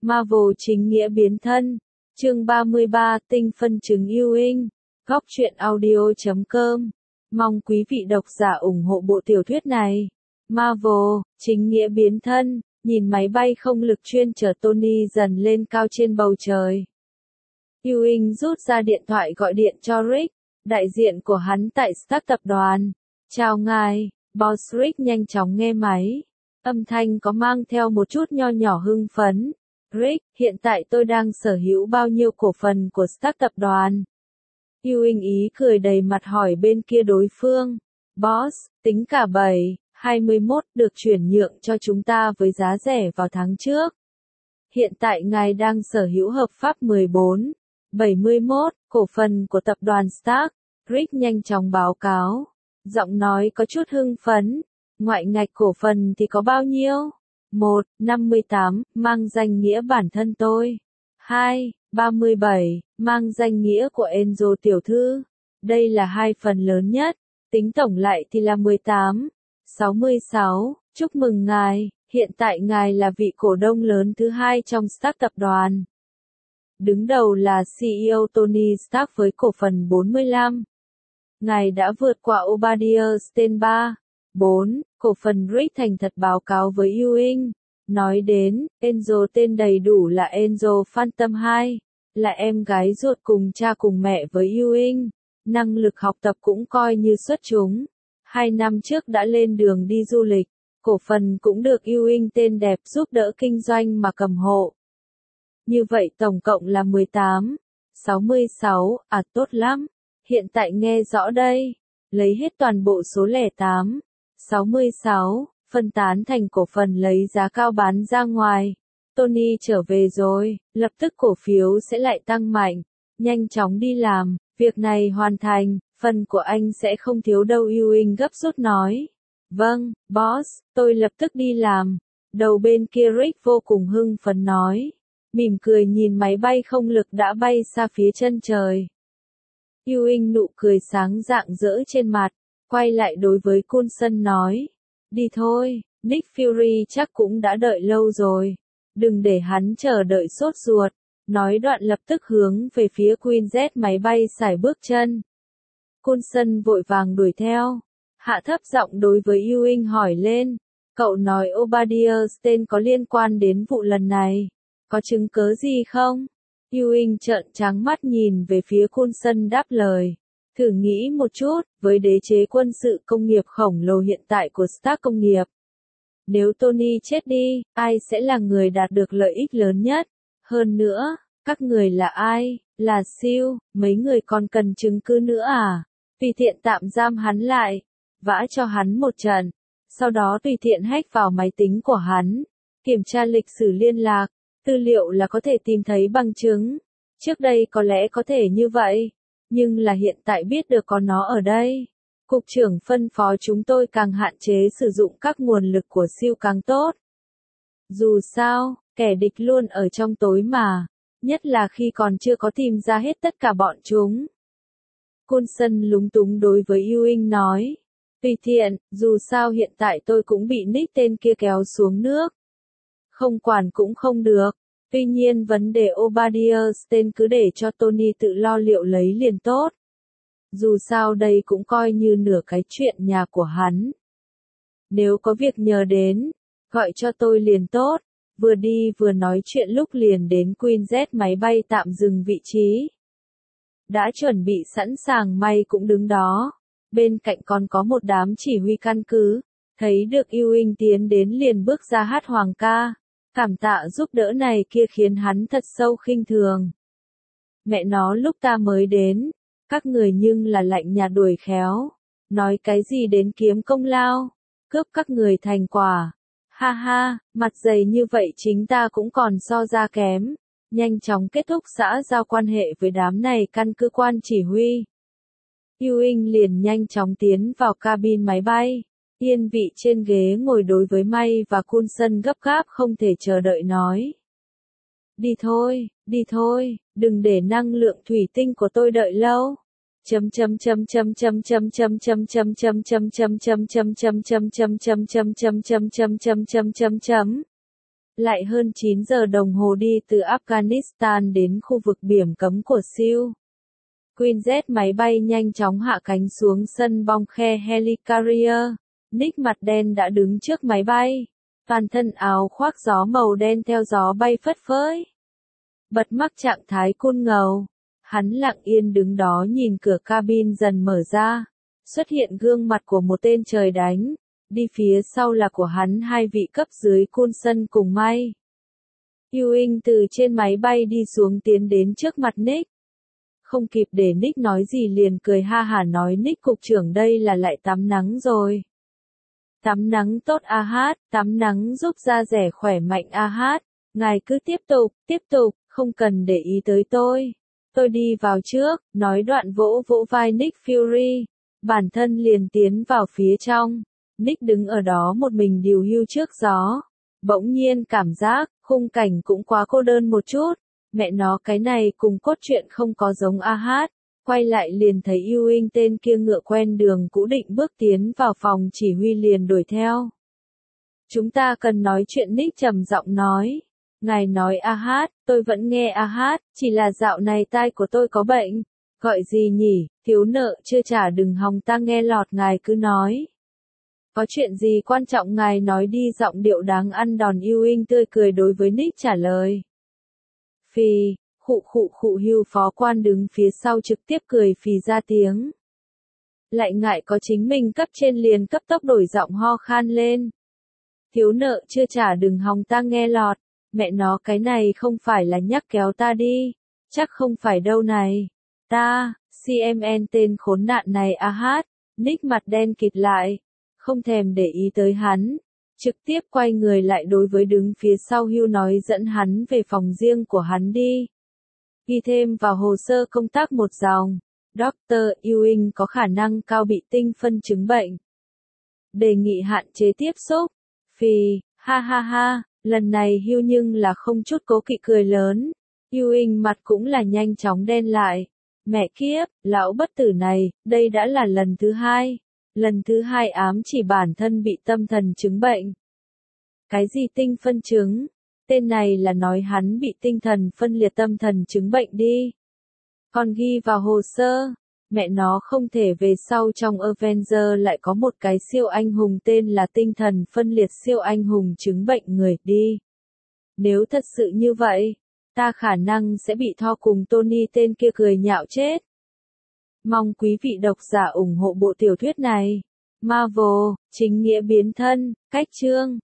Marvel chính nghĩa biến thân. Chương 33 Tinh phân trứng Ewing. Góc truyện audio.com. Mong quý vị độc giả ủng hộ bộ tiểu thuyết này. Marvel, chính nghĩa biến thân, nhìn máy bay không lực chuyên chở Tony dần lên cao trên bầu trời. Ewing rút ra điện thoại gọi điện cho Rick, đại diện của hắn tại Stark tập đoàn. Chào ngài, Boss. Rick nhanh chóng nghe máy. Âm thanh có mang theo một chút nho nhỏ hưng phấn. Rick, hiện tại tôi đang sở hữu bao nhiêu cổ phần của Stark tập đoàn? Ewing ý cười đầy mặt hỏi bên kia đối phương. Boss, tính cả 21 được chuyển nhượng cho chúng ta với giá rẻ vào tháng trước. Hiện tại ngài đang sở hữu hợp pháp 71 cổ phần của tập đoàn Stark. Rick nhanh chóng báo cáo. Giọng nói có chút hưng phấn. Ngoại ngạch cổ phần thì có bao nhiêu? 1, 58, mang danh nghĩa bản thân tôi. 2, 37, mang danh nghĩa của Enzo tiểu thư. Đây là hai phần lớn nhất, tính tổng lại thì là 18, 66, chúc mừng ngài, hiện tại ngài là vị cổ đông lớn thứ hai trong Stark tập đoàn. Đứng đầu là CEO Tony Stark với cổ phần 45. Ngài đã vượt qua Obadiah Stane 4, cổ phần. Rick thành thật báo cáo với Ewing. Nói đến, Enzo tên đầy đủ là Enzo Phantom 2, là em gái ruột cùng cha cùng mẹ với Ewing. Năng lực học tập cũng coi như xuất chúng. 2 năm trước đã lên đường đi du lịch, cổ phần cũng được Ewing tên đẹp giúp đỡ kinh doanh mà cầm hộ. Như vậy tổng cộng là 18, 66, tốt lắm. Hiện tại nghe rõ đây, lấy hết toàn bộ số 08, 66, phân tán thành cổ phần lấy giá cao bán ra ngoài. Tony trở về rồi, lập tức cổ phiếu sẽ lại tăng mạnh. Nhanh chóng đi làm, việc này hoàn thành, phần của anh sẽ không thiếu đâu. Ewing gấp rút nói. Vâng, boss, tôi lập tức đi làm. Đầu bên kia Rick vô cùng hưng phấn nói. Mỉm cười nhìn máy bay không lực đã bay xa phía chân trời. Ewing nụ cười sáng rạng rỡ trên mặt, quay lại đối với Coulson nói. Đi thôi, Nick Fury chắc cũng đã đợi lâu rồi. Đừng để hắn chờ đợi sốt ruột. Nói đoạn lập tức hướng về phía Quinjet máy bay sải bước chân. Coulson vội vàng đuổi theo. Hạ thấp giọng đối với Ewing hỏi lên. Cậu nói Obadiah Stane có liên quan đến vụ lần này. Có chứng cớ gì không? Ewing trợn trắng mắt nhìn về phía Coulson đáp lời. Thử nghĩ một chút, với đế chế quân sự công nghiệp khổng lồ hiện tại của Stark công nghiệp. Nếu Tony chết đi, ai sẽ là người đạt được lợi ích lớn nhất? Hơn nữa, các người là ai? Là siêu, mấy người còn cần chứng cứ nữa à? Tùy tiện tạm giam hắn lại, vã cho hắn một trận, sau đó tùy tiện hack vào máy tính của hắn, kiểm tra lịch sử liên lạc, tư liệu là có thể tìm thấy bằng chứng. Trước đây có lẽ có thể như vậy, nhưng là hiện tại biết được có nó ở đây. Cục trưởng phân phó chúng tôi càng hạn chế sử dụng các nguồn lực của siêu càng tốt. Dù sao, kẻ địch luôn ở trong tối mà, nhất là khi còn chưa có tìm ra hết tất cả bọn chúng. Coulson lúng túng đối với Ewing nói. Tùy tiện, dù sao hiện tại tôi cũng bị Nick tên kia kéo xuống nước. Không quản cũng không được. Tuy nhiên vấn đề Obadiah Stane cứ để cho Tony tự lo liệu lấy liền tốt. Dù sao đây cũng coi như nửa cái chuyện nhà của hắn. Nếu có việc nhờ đến, gọi cho tôi liền tốt. Vừa đi vừa nói chuyện lúc liền đến Quinjet máy bay tạm dừng vị trí. Đã chuẩn bị sẵn sàng may cũng đứng đó. Bên cạnh còn có một đám chỉ huy căn cứ. Thấy được Ewing tiến đến liền bước ra hát hoàng ca. Cảm tạ giúp đỡ này kia khiến hắn thật sâu khinh thường. Mẹ nó lúc ta mới đến, các người nhưng là lạnh nhạt đuổi khéo. Nói cái gì đến kiếm công lao, cướp các người thành quả. Ha ha, mặt dày như vậy chính ta cũng còn so ra kém. Nhanh chóng kết thúc xã giao quan hệ với đám này căn cứ quan chỉ huy. Ewing liền nhanh chóng tiến vào cabin máy bay. Yên vị trên ghế ngồi đối với May và Coulson gấp gáp không thể chờ đợi nói. Đi thôi, đừng để năng lượng thủy tinh của tôi đợi lâu. Lại hơn 9 giờ đồng hồ đi từ Afghanistan đến khu vực biển cấm của Siêu. Quinjet máy bay nhanh chóng hạ cánh xuống sân Bongkhe Helicarrier. Nick mặt đen đã đứng trước máy bay. Toàn thân áo khoác gió màu đen theo gió bay phất phới. Bật mắc trạng thái cool ngầu. Hắn lặng yên đứng đó nhìn cửa cabin dần mở ra. Xuất hiện gương mặt của một tên trời đánh. Đi phía sau là của hắn hai vị cấp dưới Coulson cùng may. Ewing từ trên máy bay đi xuống tiến đến trước mặt Nick. Không kịp để Nick nói gì liền cười ha hả nói Nick cục trưởng đây là lại tắm nắng rồi. Tắm nắng tốt hát, tắm nắng giúp da rẻ khỏe mạnh hát. Ngài cứ tiếp tục, không cần để ý tới tôi. Tôi đi vào trước, nói đoạn vỗ vỗ vai Nick Fury. Bản thân liền tiến vào phía trong. Nick đứng ở đó một mình điều hưu trước gió. Bỗng nhiên cảm giác, khung cảnh cũng quá cô đơn một chút. Mẹ nó cái này cùng cốt truyện không có giống hát. Quay lại liền thấy Ewing tên kia ngựa quen đường cũ định bước tiến vào phòng chỉ huy liền đuổi theo. Chúng ta cần nói chuyện Nick trầm giọng nói. Ngài nói hát, tôi vẫn nghe hát, chỉ là dạo này tai của tôi có bệnh. Gọi gì nhỉ, thiếu nợ chưa trả đừng hòng ta nghe lọt ngài cứ nói. Có chuyện gì quan trọng ngài nói đi giọng điệu đáng ăn đòn Ewing tươi cười đối với Nick trả lời. Phì, khụ hưu phó quan đứng phía sau trực tiếp cười phì ra tiếng. Lại ngại có chính mình cấp trên liền cấp tốc đổi giọng ho khan lên. Thiếu nợ chưa trả đừng hòng ta nghe lọt, mẹ nó cái này không phải là nhắc kéo ta đi, chắc không phải đâu này. Ta, CMN tên khốn nạn này hát, Nick mặt đen kịt lại, không thèm để ý tới hắn. Trực tiếp quay người lại đối với đứng phía sau Hugh nói dẫn hắn về phòng riêng của hắn đi. Ghi thêm vào hồ sơ công tác một dòng. Dr. Ewing có khả năng cao bị tinh phân chứng bệnh. Đề nghị hạn chế tiếp xúc. Phì, ha, lần này Hugh nhưng là không chút cố kỵ cười lớn. Ewing mặt cũng là nhanh chóng đen lại. Mẹ kiếp, lão bất tử này, đây đã là lần thứ hai. Lần thứ hai ám chỉ bản thân bị tâm thần chứng bệnh. Cái gì tinh phân chứng? Tên này là nói hắn bị tinh thần phân liệt tâm thần chứng bệnh đi. Còn ghi vào hồ sơ, mẹ nó không thể về sau trong Avenger lại có một cái siêu anh hùng tên là tinh thần phân liệt siêu anh hùng chứng bệnh người đi. Nếu thật sự như vậy, ta khả năng sẽ bị Thor cùng Tony tên kia cười nhạo chết. Mong quý vị độc giả ủng hộ bộ tiểu thuyết này. Marvel, chính nghĩa biến thân, cách chương.